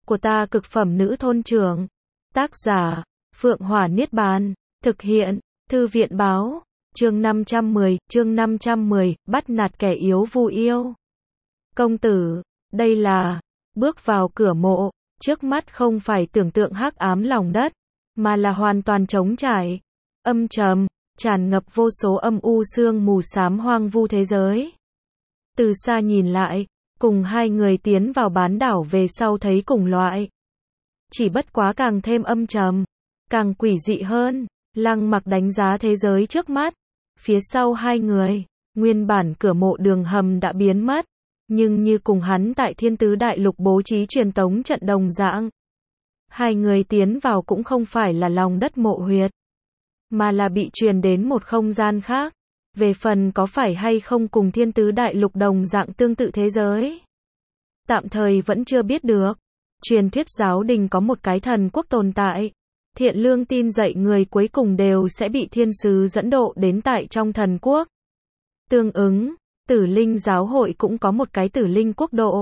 của ta cực phẩm nữ thôn trưởng. Tác giả, Phượng Hỏa Niết Bàn. Thực hiện, Thư viện báo. Chương 510, bắt nạt kẻ yếu vu yêu. Công tử, đây là, bước vào cửa mộ, trước mắt không phải tưởng tượng hắc ám lòng đất, mà là hoàn toàn trống trải, âm trầm, tràn ngập vô số âm u sương mù xám hoang vu thế giới. Từ xa nhìn lại, cùng hai người tiến vào bán đảo về sau thấy cùng loại. Chỉ bất quá càng thêm âm trầm, càng quỷ dị hơn. Lăng Mặc đánh giá thế giới trước mắt. Phía sau hai người, nguyên bản cửa mộ đường hầm đã biến mất, nhưng như cùng hắn tại Thiên Tứ Đại Lục bố trí truyền tống trận đồng dạng. Hai người tiến vào cũng không phải là lòng đất mộ huyệt, mà là bị truyền đến một không gian khác. Về phần có phải hay không cùng Thiên Tứ Đại Lục đồng dạng tương tự thế giới, tạm thời vẫn chưa biết được. Truyền thuyết giáo đình có một cái thần quốc tồn tại. Thiện lương tin dạy người cuối cùng đều sẽ bị thiên sứ dẫn độ đến tại trong thần quốc. Tương ứng, Tử Linh giáo hội cũng có một cái Tử Linh quốc độ.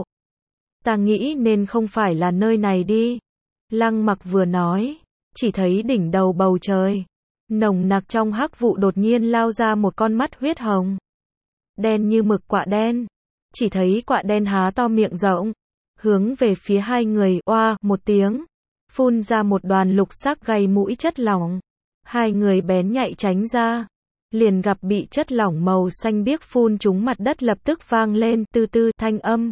Ta nghĩ nên không phải là nơi này đi. Lăng Mặc vừa nói, chỉ thấy đỉnh đầu bầu trời, nồng nặc trong hắc vụ đột nhiên lao ra một con mắt huyết hồng. Đen như mực quạ đen. Chỉ thấy quạ đen há to miệng rộng, hướng về phía hai người, oa một tiếng, phun ra một đoàn lục sắc gây mũi chất lỏng. Hai người bén nhạy tránh ra, liền gặp bị chất lỏng màu xanh biếc phun trúng mặt đất lập tức vang lên từ từ thanh âm,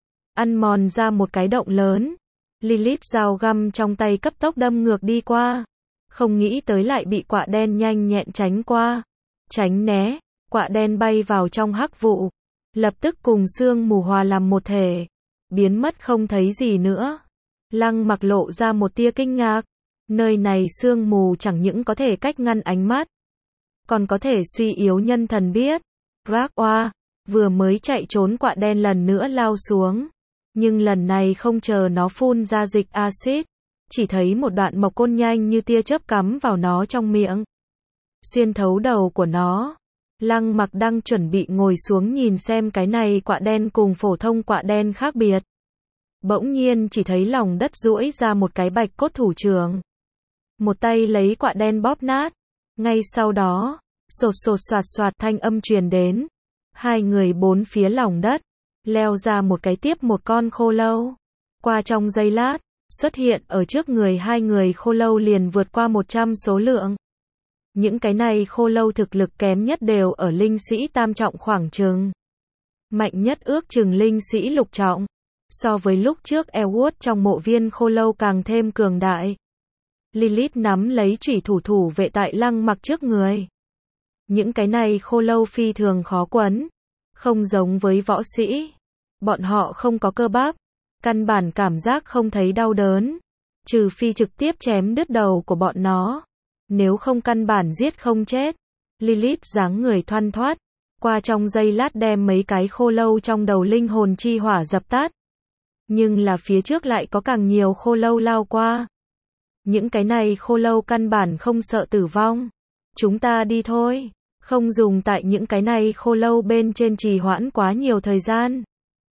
ăn mòn ra một cái động lớn. Lilith dao găm trong tay cấp tốc đâm ngược đi qua, không nghĩ tới lại bị quạ đen nhanh nhẹn tránh qua, tránh né. Quạ đen bay vào trong hắc vụ, lập tức cùng sương mù hòa làm một thể, biến mất không thấy gì nữa. Lăng Mặc lộ ra một tia kinh ngạc. Nơi này sương mù chẳng những có thể cách ngăn ánh mắt, còn có thể suy yếu nhân thần biết. Rác oa, vừa mới chạy trốn quạ đen lần nữa lao xuống. Nhưng lần này không chờ nó phun ra dịch axit, chỉ thấy một đoạn mộc côn nhanh như tia chớp cắm vào nó trong miệng, xuyên thấu đầu của nó. Lăng Mặc đang chuẩn bị ngồi xuống nhìn xem cái này quạ đen cùng phổ thông quạ đen khác biệt, bỗng nhiên chỉ thấy lòng đất duỗi ra một cái bạch cốt thủ trưởng, một tay lấy quạ đen bóp nát. Ngay sau đó, sột sột soạt soạt thanh âm truyền đến. Hai người bốn phía lòng đất leo ra một cái tiếp một con khô lâu. Qua trong giây lát, xuất hiện ở trước người hai người khô lâu liền vượt qua 100 số lượng. Những cái này khô lâu thực lực kém nhất đều ở linh sĩ tam trọng khoảng chừng, mạnh nhất ước chừng linh sĩ lục trọng. So với lúc trước Elwood trong mộ viên khô lâu càng thêm cường đại. Lilith nắm lấy chủy thủ vệ tại Lăng Mặc trước người. Những cái này khô lâu phi thường khó quấn, không giống với võ sĩ. Bọn họ không có cơ bắp, căn bản cảm giác không thấy đau đớn, trừ phi trực tiếp chém đứt đầu của bọn nó, nếu không căn bản giết không chết. Lilith dáng người thoăn thoắt, qua trong giây lát đem mấy cái khô lâu trong đầu linh hồn chi hỏa dập tắt. Nhưng là phía trước lại có càng nhiều khô lâu lao qua. Những cái này khô lâu căn bản không sợ tử vong. Chúng ta đi thôi, không dùng tại những cái này khô lâu bên trên trì hoãn quá nhiều thời gian.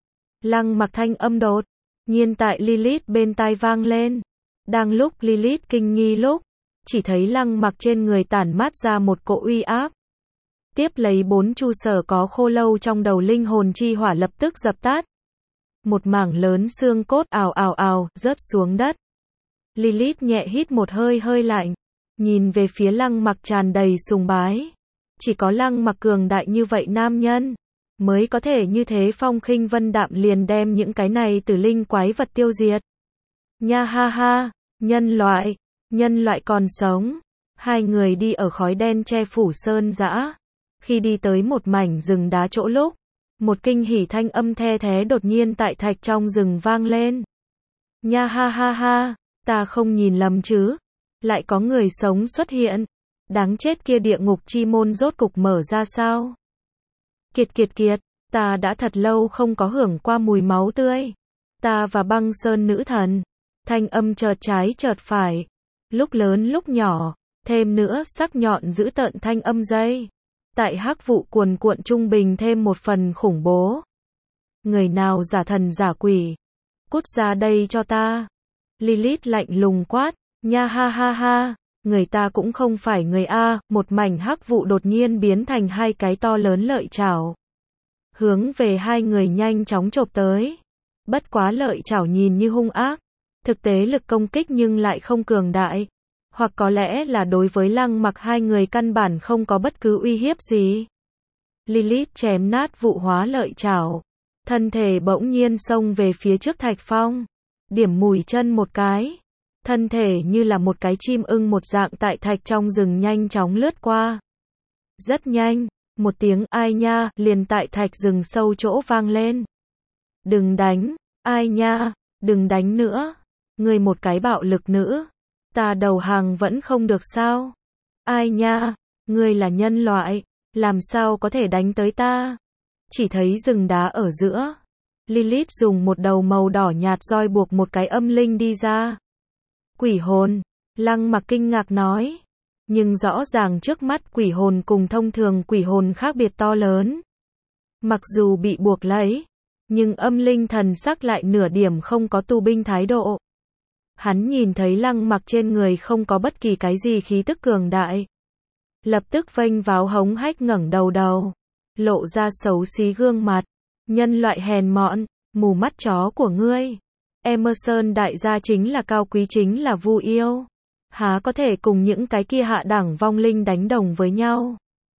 Lăng Mặc thanh âm đột nhiên tại Lilith bên tai vang lên. Đang lúc Lilith kinh nghi lúc, chỉ thấy Lăng Mặc trên người tản mát ra một cỗ uy áp. Tiếp lấy 4 chu sở có khô lâu trong đầu linh hồn chi hỏa lập tức dập tắt. Một mảng lớn xương cốt ào ào ào rớt xuống đất. Lilith nhẹ hít một hơi hơi lạnh, nhìn về phía Lăng Mặc tràn đầy sùng bái. Chỉ có Lăng Mặc cường đại như vậy nam nhân mới có thể như thế phong khinh vân đạm liền đem những cái này tử linh quái vật tiêu diệt. Nha ha ha, nhân loại còn sống. Hai người đi ở khói đen che phủ sơn dã. Khi đi tới một mảnh rừng đá chỗ lúc, một kinh hỉ thanh âm the thé đột nhiên tại thạch trong rừng vang lên. Nha ha ha ha, ta không nhìn lầm chứ? Lại có người sống xuất hiện. Đáng chết, kia địa ngục chi môn rốt cục mở ra sao? Kiệt, ta đã thật lâu không có hưởng qua mùi máu tươi. Ta và Băng Sơn nữ thần. Thanh âm chợt trái chợt phải, lúc lớn lúc nhỏ, thêm nữa sắc nhọn dữ tợn thanh âm dây. Tại hắc vụ cuồn cuộn trung bình thêm một phần khủng bố. Người nào giả thần giả quỷ, cút ra đây cho ta. Lilith lạnh lùng quát, nha ha ha ha, người ta cũng không phải người a, một mảnh hắc vụ đột nhiên biến thành hai cái to lớn lợi chảo. Hướng về hai người nhanh chóng chộp tới. Bất quá lợi chảo nhìn như hung ác, thực tế lực công kích nhưng lại không cường đại. Hoặc có lẽ là đối với Lăng Mặc hai người căn bản không có bất cứ uy hiếp gì. Lilith chém nát vụ hóa lợi chảo. Thân thể bỗng nhiên xông về phía trước Thạch Phong. Điểm mùi chân một cái. Thân thể như là một cái chim ưng một dạng tại thạch trong rừng nhanh chóng lướt qua. Rất nhanh, một tiếng ai nha liền tại thạch rừng sâu chỗ vang lên. Đừng đánh, ai nha, đừng đánh nữa. Ngươi một cái bạo lực nữ. Ta đầu hàng vẫn không được sao? Ai nha, ngươi là nhân loại, làm sao có thể đánh tới ta? Chỉ thấy rừng đá ở giữa. Lilith dùng một đầu màu đỏ nhạt roi buộc một cái âm linh đi ra. Quỷ hồn, Lăng Mặc kinh ngạc nói. Nhưng rõ ràng trước mắt quỷ hồn cùng thông thường quỷ hồn khác biệt to lớn. Mặc dù bị buộc lấy, nhưng âm linh thần sắc lại nửa điểm không có tù binh thái độ. Hắn nhìn thấy Lăng Mặc trên người không có bất kỳ cái gì khí tức cường đại. Lập tức vênh váo hống hách ngẩng đầu, lộ ra xấu xí gương mặt. Nhân loại hèn mọn, mù mắt chó của ngươi. Emerson đại gia chính là cao quý chính là Vu Yêu. Há có thể cùng những cái kia hạ đẳng vong linh đánh đồng với nhau.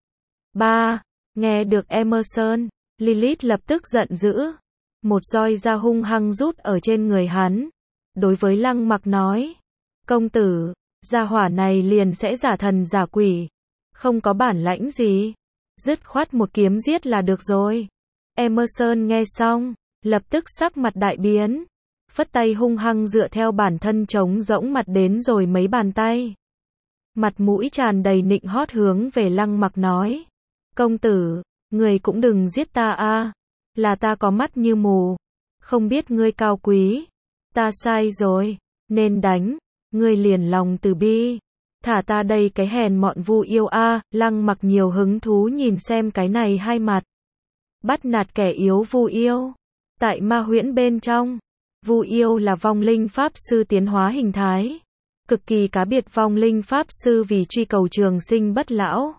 Nghe được Emerson, Lilith lập tức giận dữ. Một roi ra hung hăng rút ở trên người hắn. Đối với Lăng Mặc nói, công tử, gia hỏa này liền sẽ giả thần giả quỷ. Không có bản lãnh gì. Dứt khoát một kiếm giết là được rồi. Emerson nghe xong, lập tức sắc mặt đại biến. Phất tay hung hăng dựa theo bản thân trống rỗng mặt đến rồi mấy bàn tay. Mặt mũi tràn đầy nịnh hót hướng về Lăng Mặc nói. Công tử, người cũng đừng giết ta a, là ta có mắt như mù. Không biết ngươi cao quý. Ta sai rồi, nên đánh. Ngươi liền lòng từ bi. Thả ta đây cái hèn mọn Vu Yêu a. Lăng Mặc nhiều hứng thú nhìn xem cái này hai mặt. Bắt nạt kẻ yếu Vu Yêu. Tại ma huyễn bên trong, Vu Yêu là vong linh pháp sư tiến hóa hình thái. Cực kỳ cá biệt vong linh pháp sư vì truy cầu trường sinh bất lão.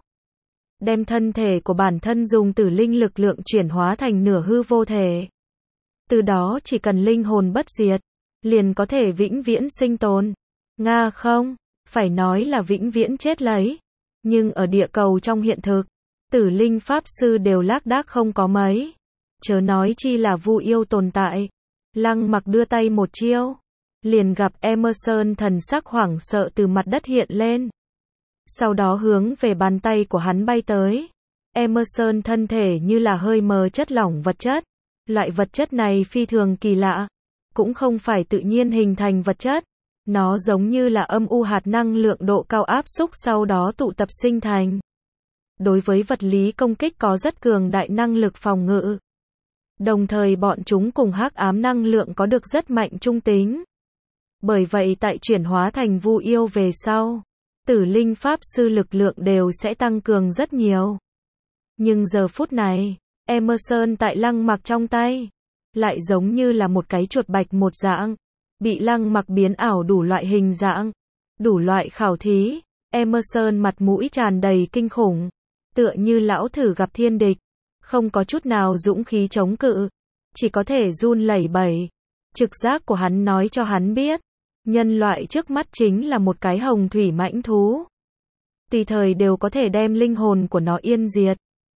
Đem thân thể của bản thân dùng tử linh lực lượng chuyển hóa thành nửa hư vô thể. Từ đó chỉ cần linh hồn bất diệt, liền có thể vĩnh viễn sinh tồn. Nga không, phải nói là vĩnh viễn chết lấy. Nhưng ở địa cầu trong hiện thực, tử linh pháp sư đều lác đác không có mấy. Chớ nói chi là Vu Yêu tồn tại. Lăng Mặc đưa tay một chiêu, liền gặp Emerson thần sắc hoảng sợ từ mặt đất hiện lên. Sau đó hướng về bàn tay của hắn bay tới. Emerson thân thể như là hơi mờ chất lỏng vật chất. Loại vật chất này phi thường kỳ lạ, cũng không phải tự nhiên hình thành vật chất. Nó giống như là âm u hạt năng lượng độ cao áp xúc sau đó tụ tập sinh thành. Đối với vật lý công kích có rất cường đại năng lực phòng ngự. Đồng thời bọn chúng cùng hắc ám năng lượng có được rất mạnh trung tính. Bởi vậy tại chuyển hóa thành Vu Yêu về sau, tử linh pháp sư lực lượng đều sẽ tăng cường rất nhiều. Nhưng giờ phút này, Emerson tại Lăng Mặc trong tay, lại giống như là một cái chuột bạch một dạng, bị Lăng Mặc biến ảo đủ loại hình dạng, đủ loại khảo thí. Emerson mặt mũi tràn đầy kinh khủng, tựa như lão thử gặp thiên địch, không có chút nào dũng khí chống cự, chỉ có thể run lẩy bẩy. Trực giác của hắn nói cho hắn biết, nhân loại trước mắt chính là một cái hồng thủy mãnh thú. Tùy thời đều có thể đem linh hồn của nó yên diệt.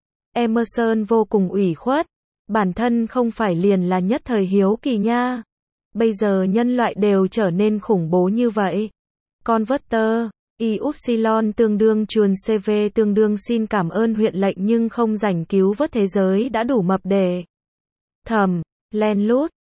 Emerson vô cùng ủy khuất, bản thân không phải liền là nhất thời hiếu kỳ nha. Bây giờ nhân loại đều trở nên khủng bố như vậy. Converter, Y-Upsilon tương đương chuồn CV tương đương xin cảm ơn huyện lệnh nhưng không rảnh cứu vớt thế giới đã đủ mập để thầm, len lút.